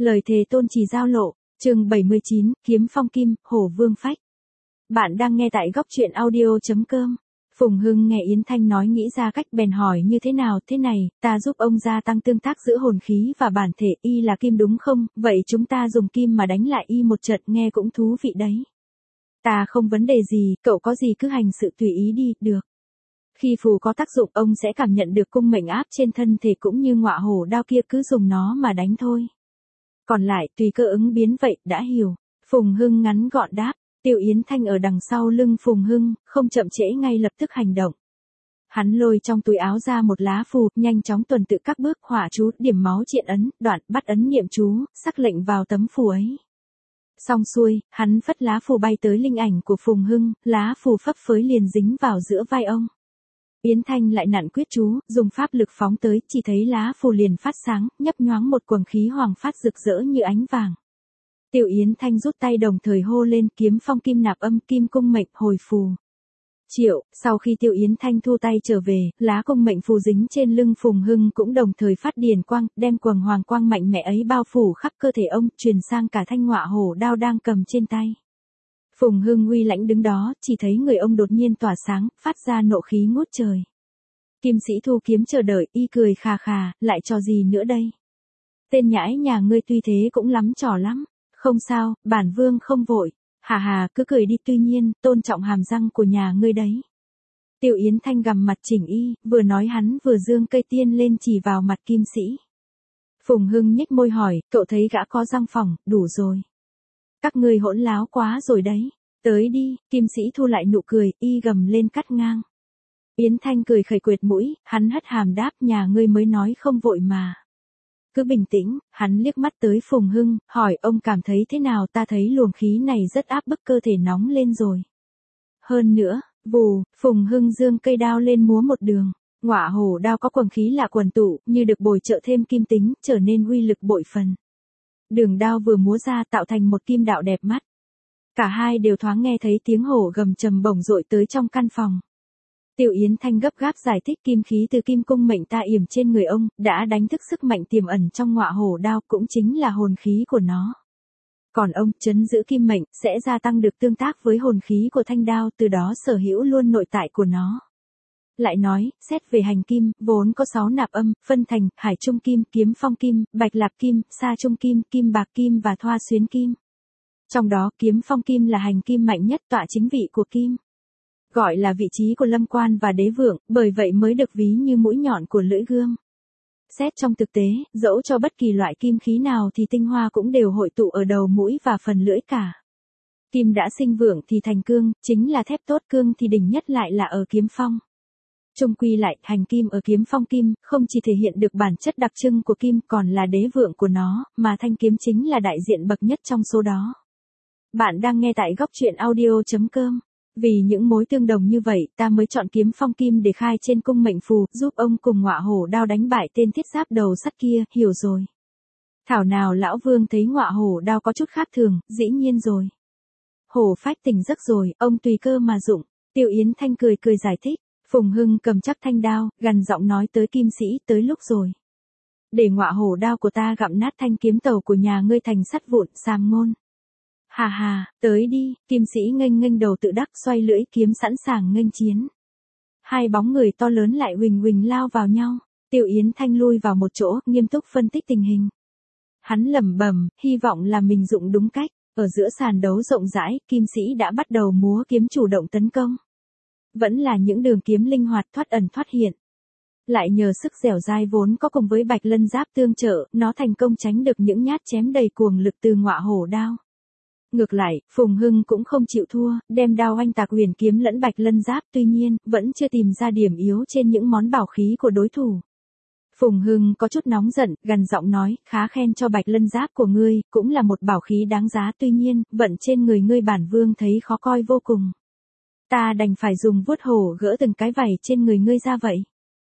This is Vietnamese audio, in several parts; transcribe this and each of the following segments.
Lời thề tôn trì giao lộ, chương 79, kiếm phong kim, hổ vương phách. Bạn đang nghe tại góc truyện audio.com. Phùng Hưng nghe Yến Thanh nói nghĩ ra cách bèn hỏi như thế nào thế này, ta giúp ông gia tăng tương tác giữa hồn khí và bản thể y là kim đúng không, vậy chúng ta dùng kim mà đánh lại y một trận nghe cũng thú vị đấy. Ta không vấn đề gì, cậu có gì cứ hành sự tùy ý đi, được. Khi phù có tác dụng ông sẽ cảm nhận được cung mệnh áp trên thân thể cũng như ngọa hổ đao kia cứ dùng nó mà đánh thôi. Còn lại tùy cơ ứng biến vậy, đã hiểu. Phùng Hưng ngắn gọn đáp. Tiêu Yến Thanh ở đằng sau lưng Phùng Hưng, không chậm trễ ngay lập tức hành động. Hắn lôi trong túi áo ra một lá phù, nhanh chóng tuần tự các bước hỏa chú, điểm máu triện ấn, đoạn bắt ấn niệm chú, sắc lệnh vào tấm phù ấy. Xong xuôi, hắn phất lá phù bay tới linh ảnh của Phùng Hưng, lá phù phấp phới liền dính vào giữa vai ông. Yến Thanh lại nặn quyết chú, dùng pháp lực phóng tới, chỉ thấy lá phù liền phát sáng, nhấp nhoáng một quầng khí hoàng phát rực rỡ như ánh vàng. Tiêu Yến Thanh rút tay đồng thời hô lên kiếm phong kim nạp âm kim cung mệnh hồi phù. Triệu, sau khi Tiêu Yến Thanh thu tay trở về, lá cung mệnh phù dính trên lưng Phùng Hưng cũng đồng thời phát điền quang, đem quầng hoàng quang mạnh mẽ ấy bao phủ khắp cơ thể ông, truyền sang cả thanh ngọa hổ đao đang cầm trên tay. Phùng Hưng uy lãnh đứng đó, chỉ thấy người ông đột nhiên tỏa sáng, phát ra nộ khí ngút trời. Kim sĩ thu kiếm chờ đợi, y cười khà khà, lại trò gì nữa đây? Tên nhãi nhà ngươi tuy thế cũng lắm trò lắm. Không sao, bản vương không vội. Hà hà, cứ cười đi, tuy nhiên, tôn trọng hàm răng của nhà ngươi đấy. Tiêu Yến Thanh gằm mặt chỉnh y, vừa nói hắn vừa giương cây tiên lên chỉ vào mặt kim sĩ. Phùng Hưng nhếch môi hỏi, cậu thấy gã có răng phỏng, đủ rồi. Các ngươi hỗn láo quá rồi đấy. Tới đi, kim sĩ thu lại nụ cười, y gầm lên cắt ngang. Yến Thanh cười khẩy quệt mũi, hắn hất hàm đáp nhà ngươi mới nói không vội mà. Cứ bình tĩnh, hắn liếc mắt tới Phùng Hưng, hỏi ông cảm thấy thế nào, ta thấy luồng khí này rất áp bức cơ thể nóng lên rồi. Hơn nữa, vù, Phùng Hưng giương cây đao lên múa một đường, ngọa hổ đao có quầng khí lạ quần tụ, như được bồi trợ thêm kim tính, trở nên uy lực bội phần. Đường đao vừa múa ra tạo thành một kim đạo đẹp mắt. Cả hai đều thoáng nghe thấy tiếng hổ gầm trầm bổng dội tới trong căn phòng. Tiêu Yến Thanh gấp gáp giải thích kim khí từ kim cung mệnh ta yểm trên người ông, đã đánh thức sức mạnh tiềm ẩn trong ngọa hổ đao cũng chính là hồn khí của nó. Còn ông, trấn giữ kim mệnh, sẽ gia tăng được tương tác với hồn khí của thanh đao, từ đó sở hữu luôn nội tại của nó. Lại nói, xét về hành kim, vốn có 6 nạp âm, phân thành, hải trung kim, kiếm phong kim, bạch lạp kim, sa trung kim, kim bạc kim và thoa xuyến kim. Trong đó, kiếm phong kim là hành kim mạnh nhất tọa chính vị của kim. Gọi là vị trí của lâm quan và đế vượng, bởi vậy mới được ví như mũi nhọn của lưỡi gươm. Xét trong thực tế, dẫu cho bất kỳ loại kim khí nào thì tinh hoa cũng đều hội tụ ở đầu mũi và phần lưỡi cả. Kim đã sinh vượng thì thành cương, chính là thép tốt, cương thì đỉnh nhất lại là ở kiếm phong. Chung quy lại, hành kim ở kiếm phong kim, không chỉ thể hiện được bản chất đặc trưng của kim còn là đế vượng của nó, mà thanh kiếm chính là đại diện bậc nhất trong số đó. Bạn đang nghe tại góc truyện audio.com. Vì những mối tương đồng như vậy, ta mới chọn kiếm phong kim để khai trên cung mệnh phù, giúp ông cùng ngọa hổ đao đánh bại tên thiết giáp đầu sắt kia, hiểu rồi. Thảo nào lão vương thấy ngọa hổ đao có chút khác thường, dĩ nhiên rồi. Hổ phách tỉnh giấc rồi, ông tùy cơ mà dụng. Tiêu Yến Thanh cười cười giải thích. Phùng Hưng cầm chắc thanh đao, gằn giọng nói tới kim sĩ, tới lúc rồi. Để ngọa hổ đao của ta gặm nát thanh kiếm tàu của nhà ngươi thành sắt vụn, sàm ngôn. Hà hà, tới đi, kim sĩ nghênh nghênh đầu tự đắc xoay lưỡi kiếm sẵn sàng nghênh chiến. Hai bóng người to lớn lại huỳnh huỳnh lao vào nhau, Tiêu Yến Thanh lui vào một chỗ, nghiêm túc phân tích tình hình. Hắn lẩm bẩm, hy vọng là mình dụng đúng cách, ở giữa sàn đấu rộng rãi, kim sĩ đã bắt đầu múa kiếm chủ động tấn công. Vẫn là những đường kiếm linh hoạt thoát ẩn thoát hiện. Lại nhờ sức dẻo dai vốn có cùng với bạch lân giáp tương trợ, nó thành công tránh được những nhát chém đầy cuồng lực từ ngọa hổ đao. Ngược lại, Phùng Hưng cũng không chịu thua, đem đao oanh tạc huyền kiếm lẫn bạch lân giáp, tuy nhiên, vẫn chưa tìm ra điểm yếu trên những món bảo khí của đối thủ. Phùng Hưng có chút nóng giận, gằn giọng nói, khá khen cho bạch lân giáp của ngươi, cũng là một bảo khí đáng giá, tuy nhiên, vận trên người ngươi bản vương thấy khó coi vô cùng. Ta đành phải dùng vuốt hổ gỡ từng cái vảy trên người ngươi ra vậy.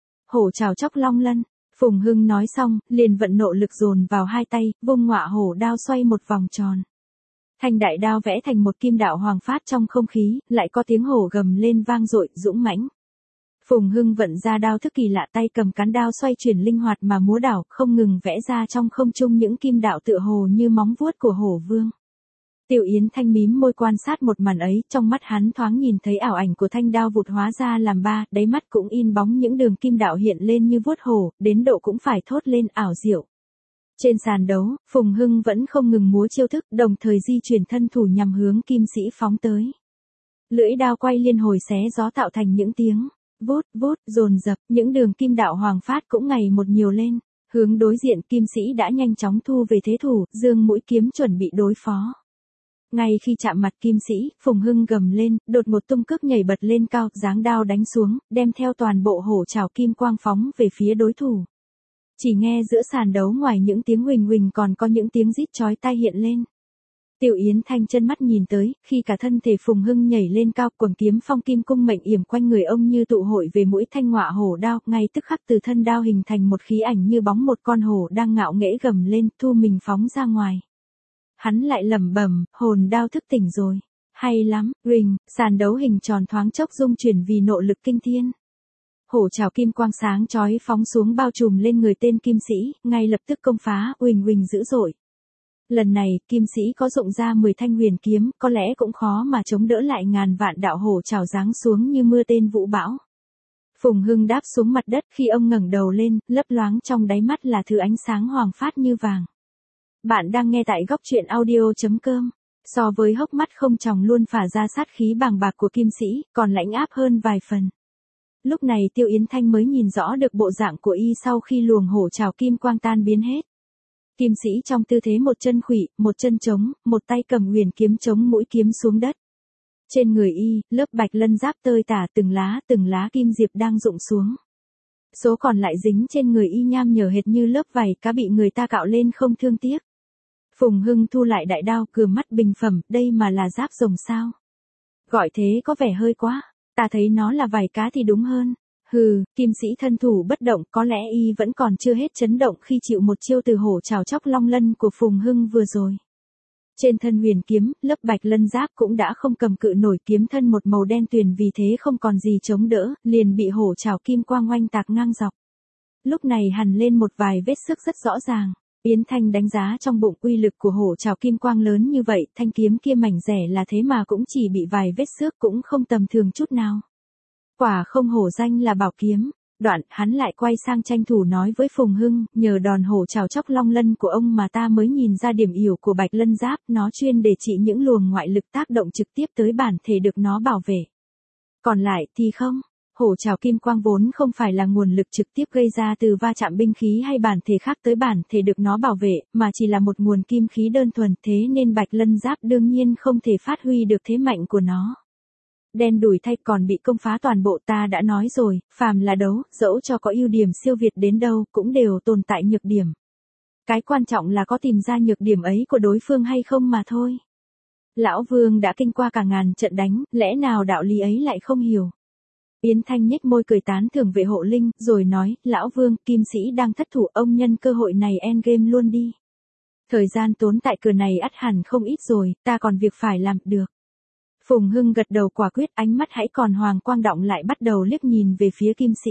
Hổ trào chóc long lân. Phùng Hưng nói xong, liền vận nộ lực dồn vào hai tay, vung ngọa hổ đao xoay một vòng tròn. Thanh đại đao vẽ thành một kim đạo hoàng phát trong không khí, lại có tiếng hổ gầm lên vang dội, dũng mãnh. Phùng Hưng vận ra đao thức kỳ lạ, tay cầm cán đao xoay chuyển linh hoạt mà múa đảo, không ngừng vẽ ra trong không trung những kim đạo tựa hồ như móng vuốt của hổ vương. Tiểu Yến Thanh mím môi quan sát một màn ấy, trong mắt hắn thoáng nhìn thấy ảo ảnh của thanh đao vụt hóa ra làm ba, đáy mắt cũng in bóng những đường kim đạo hiện lên như vuốt hổ, đến độ cũng phải thốt lên ảo diệu. Trên sàn đấu, Phùng Hưng vẫn không ngừng múa chiêu thức, đồng thời di chuyển thân thủ nhằm hướng kim sĩ phóng tới. Lưỡi đao quay liên hồi xé gió tạo thành những tiếng vút vút dồn dập, những đường kim đạo hoàng phát cũng ngày một nhiều lên. Hướng đối diện kim sĩ đã nhanh chóng thu về thế thủ, dương mũi kiếm chuẩn bị đối phó. Ngay khi chạm mặt kim sĩ, Phùng Hưng gầm lên, đột một tung cước nhảy bật lên cao, giáng đao đánh xuống, đem theo toàn bộ hổ trảo kim quang phóng về phía đối thủ. Chỉ nghe giữa sàn đấu ngoài những tiếng huỳnh huỳnh còn có những tiếng rít chói tai hiện lên. Tiểu Yến Thanh chân mắt nhìn tới, khi cả thân thể Phùng Hưng nhảy lên cao, quầng kiếm phong kim cung mệnh yểm quanh người ông như tụ hội về mũi thanh ngọa hổ đao, ngay tức khắc từ thân đao hình thành một khí ảnh như bóng một con hổ đang ngạo nghễ gầm lên, thu mình phóng ra ngoài. Hắn lại lẩm bẩm, hồn đao thức tỉnh rồi. Hay lắm, rình, sàn đấu hình tròn thoáng chốc rung chuyển vì nộ lực kinh thiên. Hổ trảo kim quang sáng chói phóng xuống bao trùm lên người tên kim sĩ, ngay lập tức công phá, uỳnh uỳnh dữ dội. Lần này, kim sĩ có dụng ra 10 thanh huyền kiếm, có lẽ cũng khó mà chống đỡ lại ngàn vạn đạo hổ trảo giáng xuống như mưa tên vũ bão. Phùng Hưng đáp xuống mặt đất, khi ông ngẩng đầu lên, lấp loáng trong đáy mắt là thứ ánh sáng hoàng phát như vàng. Bạn đang nghe tại góc truyện audio.com. So với hốc mắt không tròng luôn phả ra sát khí bàng bạc của kim sĩ, còn lãnh áp hơn vài phần. Lúc này Tiêu Yến Thanh mới nhìn rõ được bộ dạng của y sau khi luồng hổ trảo kim quang tan biến hết. Kim sĩ trong tư thế một chân khuỵu, một chân trống, một tay cầm huyền kiếm chống mũi kiếm xuống đất. Trên người y, lớp bạch lân giáp tơi tả, từng lá kim diệp đang rụng xuống. Số còn lại dính trên người y nham nhở hệt như lớp vảy cá bị người ta cạo lên không thương tiếc. Phùng Hưng thu lại đại đao, cườm mắt bình phẩm, đây mà là giáp rồng sao? Gọi thế có vẻ hơi quá, ta thấy nó là vảy cá thì đúng hơn. Hừ, kim sĩ thân thủ bất động, có lẽ y vẫn còn chưa hết chấn động khi chịu một chiêu từ hổ trảo chóc long lân của Phùng Hưng vừa rồi. Trên thân huyền kiếm, lớp bạch lân giáp cũng đã không cầm cự nổi, kiếm thân một màu đen tuyền vì thế không còn gì chống đỡ, liền bị hổ trảo kim quang oanh tạc ngang dọc. Lúc này hằn lên một vài vết xước rất rõ ràng. Yến Thanh đánh giá trong bụng uy lực của hổ trảo kim quang lớn như vậy, thanh kiếm kia mảnh rẻ là thế mà cũng chỉ bị vài vết xước, cũng không tầm thường chút nào. Quả không hổ danh là bảo kiếm. Đoạn, hắn lại quay sang tranh thủ nói với Phùng Hưng, nhờ đòn hổ trảo chóc long lân của ông mà ta mới nhìn ra điểm yếu của bạch lân giáp, nó chuyên để trị những luồng ngoại lực tác động trực tiếp tới bản thể được nó bảo vệ. Còn lại thì không. Hổ trảo kim quang vốn không phải là nguồn lực trực tiếp gây ra từ va chạm binh khí hay bản thể khác tới bản thể được nó bảo vệ, mà chỉ là một nguồn kim khí đơn thuần, thế nên bạch lân giáp đương nhiên không thể phát huy được thế mạnh của nó. Đen đủi thay, còn bị công phá toàn bộ. Ta đã nói rồi, phàm là đấu, dẫu cho có ưu điểm siêu việt đến đâu, cũng đều tồn tại nhược điểm. Cái quan trọng là có tìm ra nhược điểm ấy của đối phương hay không mà thôi. Lão Vương đã kinh qua cả ngàn trận đánh, lẽ nào đạo lý ấy lại không hiểu. Yến Thanh nhếch môi cười tán thưởng Vệ Hộ Linh, rồi nói, Lão Vương, kim sĩ đang thất thủ, ông nhân cơ hội này endgame luôn đi. Thời gian tốn tại cửa này ắt hẳn không ít rồi, ta còn việc phải làm, được. Phùng Hưng gật đầu quả quyết, ánh mắt hãy còn hoàng quang động lại bắt đầu liếc nhìn về phía kim sĩ.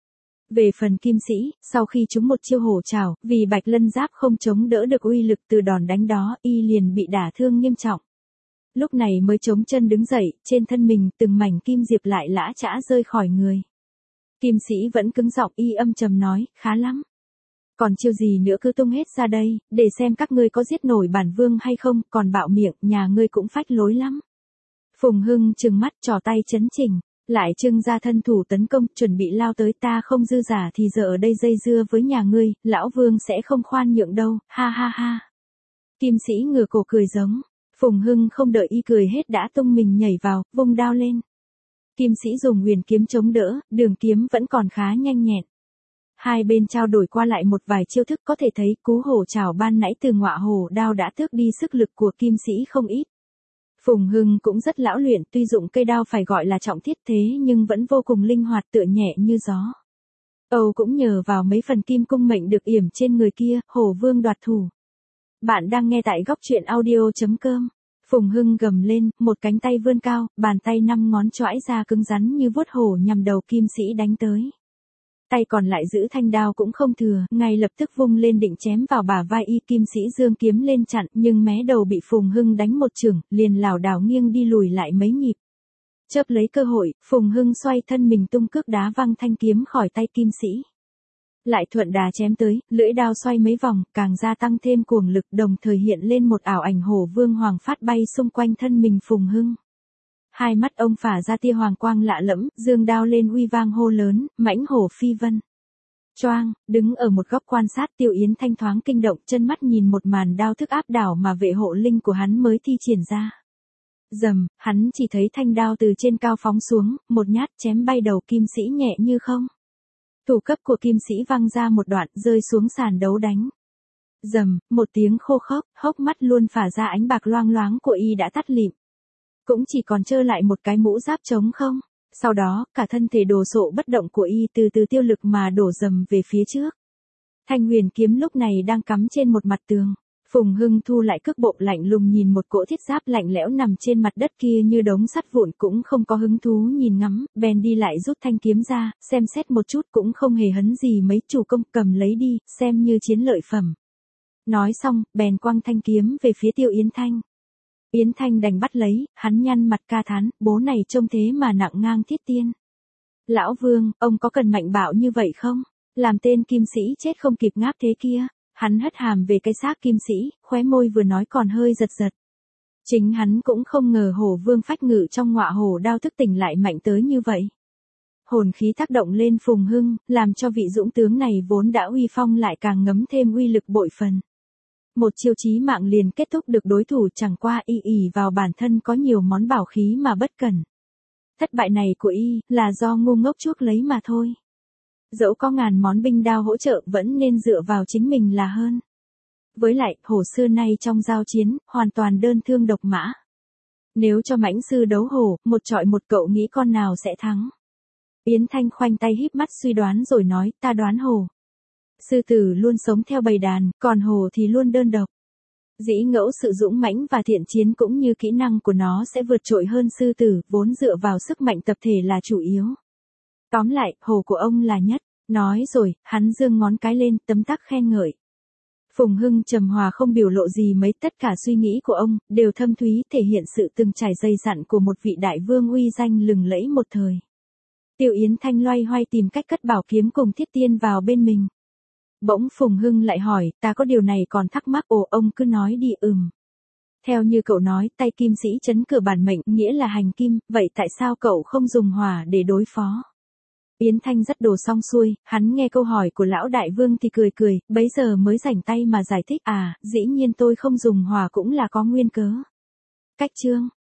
Về phần kim sĩ, sau khi trúng một chiêu hổ trảo, vì bạch lân giáp không chống đỡ được uy lực từ đòn đánh đó, y liền bị đả thương nghiêm trọng. Lúc này mới chống chân đứng dậy, trên thân mình từng mảnh kim diệp lại lã chã rơi khỏi người. Kim sĩ vẫn cứng giọng, y âm trầm nói, khá lắm. Còn chiêu gì nữa cứ tung hết ra đây, để xem các ngươi có giết nổi bản vương hay không, còn bạo miệng, nhà ngươi cũng phách lối lắm. Phùng Hưng trừng mắt, trò tay chấn chỉnh, lại trưng ra thân thủ tấn công, chuẩn bị lao tới. Ta không dư giả thì giờ ở đây dây dưa với nhà ngươi, lão Vương sẽ không khoan nhượng đâu, ha ha ha. Kim sĩ ngửa cổ cười giống. Phùng Hưng không đợi y cười hết đã tung mình nhảy vào, vung đao lên. Kim sĩ dùng huyền kiếm chống đỡ, đường kiếm vẫn còn khá nhanh nhẹn. Hai bên trao đổi qua lại một vài chiêu thức, có thể thấy cú hổ trảo ban nãy từ ngọa hổ đao đã tước đi sức lực của kim sĩ không ít. Phùng Hưng cũng rất lão luyện, tuy dụng cây đao phải gọi là trọng thiết thế nhưng vẫn vô cùng linh hoạt, tựa nhẹ như gió. Âu cũng nhờ vào mấy phần kim cung mệnh được yểm trên người kia, hổ vương đoạt thủ. Bạn đang nghe tại góc truyện audio.com. Phùng Hưng gầm lên, một cánh tay vươn cao, bàn tay 5 ngón chõi ra cứng rắn như vuốt hổ nhằm đầu kim sĩ đánh tới. Tay còn lại giữ thanh đao cũng không thừa, ngay lập tức vung lên định chém vào bả vai y, kim sĩ giương kiếm lên chặn, nhưng mé đầu bị Phùng Hưng đánh một chưởng, liền lảo đảo nghiêng đi lùi lại mấy nhịp. Chớp lấy cơ hội, Phùng Hưng xoay thân mình tung cước đá văng thanh kiếm khỏi tay kim sĩ. Lại thuận đà chém tới, lưỡi đao xoay mấy vòng, càng gia tăng thêm cuồng lực, đồng thời hiện lên một ảo ảnh hổ vương hoàng phát bay xung quanh thân mình Phùng Hưng. Hai mắt ông phả ra tia hoàng quang lạ lẫm, giương đao lên uy vang hô lớn, mãnh hổ phi vân. Choang, đứng ở một góc quan sát Tiêu Yến Thanh thoáng kinh động, chân mắt nhìn một màn đao thức áp đảo mà vệ hộ linh của hắn mới thi triển ra. Rầm, hắn chỉ thấy thanh đao từ trên cao phóng xuống, một nhát chém bay đầu kim sĩ nhẹ như không. Thủ cấp của kim sĩ văng ra một đoạn, rơi xuống sàn đấu đánh. Rầm, một tiếng khô khốc, hốc mắt luôn phả ra ánh bạc loang loáng của y đã tắt lịm. Cũng chỉ còn trơ lại một cái mũ giáp trống không. Sau đó, cả thân thể đồ sộ bất động của y từ từ tiêu lực mà đổ rầm về phía trước. Thanh huyền kiếm lúc này đang cắm trên một mặt tường. Phùng Hưng thu lại cước bộ lạnh lùng nhìn một cỗ thiết giáp lạnh lẽo nằm trên mặt đất kia như đống sắt vụn, cũng không có hứng thú nhìn ngắm, bèn đi lại rút thanh kiếm ra, xem xét một chút cũng không hề hấn gì mấy, chủ công cầm lấy đi, xem như chiến lợi phẩm. Nói xong, bèn quăng thanh kiếm về phía Tiêu Yến Thanh. Yến Thanh đành bắt lấy, hắn nhăn mặt ca thán, bố này trông thế mà nặng ngang thiết tiên. Lão Vương, ông có cần mạnh bạo như vậy không? Làm tên kim sĩ chết không kịp ngáp thế kia. Hắn hất hàm về cái xác kim sĩ, khóe môi vừa nói còn hơi giật giật. Chính hắn cũng không ngờ hổ vương phách ngự trong ngọa hổ đao thức tỉnh lại mạnh tới như vậy. Hồn khí tác động lên Phùng Hưng, làm cho vị dũng tướng này vốn đã uy phong lại càng ngấm thêm uy lực bội phần. Một chiêu chí mạng liền kết thúc được đối thủ, chẳng qua y ỷ vào bản thân có nhiều món bảo khí mà bất cẩn. Thất bại này của y là do ngu ngốc chuốc lấy mà thôi. Dẫu có ngàn món binh đao hỗ trợ vẫn nên dựa vào chính mình là hơn. Với lại, hổ xưa nay trong giao chiến, hoàn toàn đơn thương độc mã. Nếu cho mãnh sư đấu hổ, một trọi một, cậu nghĩ con nào sẽ thắng? Yến Thanh khoanh tay híp mắt suy đoán rồi nói, ta đoán hổ. Sư tử luôn sống theo bầy đàn, còn hổ thì luôn đơn độc. Dĩ ngẫu sự dũng mãnh và thiện chiến cũng như kỹ năng của nó sẽ vượt trội hơn sư tử, vốn dựa vào sức mạnh tập thể là chủ yếu. Tóm lại, hổ của ông là nhất. Nói rồi, hắn giương ngón cái lên, tấm tắc khen ngợi. Phùng Hưng trầm hòa không biểu lộ gì mấy, tất cả suy nghĩ của ông đều thâm thúy, thể hiện sự từng trải dày dặn của một vị đại vương uy danh lừng lẫy một thời. Tiêu Yến Thanh loay hoay tìm cách cất bảo kiếm cùng thiết tiên vào bên mình. Bỗng Phùng Hưng lại hỏi, ta có điều này còn thắc mắc. Ồ, ông cứ nói đi. Theo như cậu nói, tay kim sĩ chấn cửa bản mệnh, nghĩa là hành kim, vậy tại sao cậu không dùng hỏa để đối phó? Yến Thanh dắt đồ xong xuôi, hắn nghe câu hỏi của lão đại vương thì cười cười, bấy giờ mới rảnh tay mà giải thích, dĩ nhiên tôi không dùng hỏa cũng là có nguyên cớ. Cách chương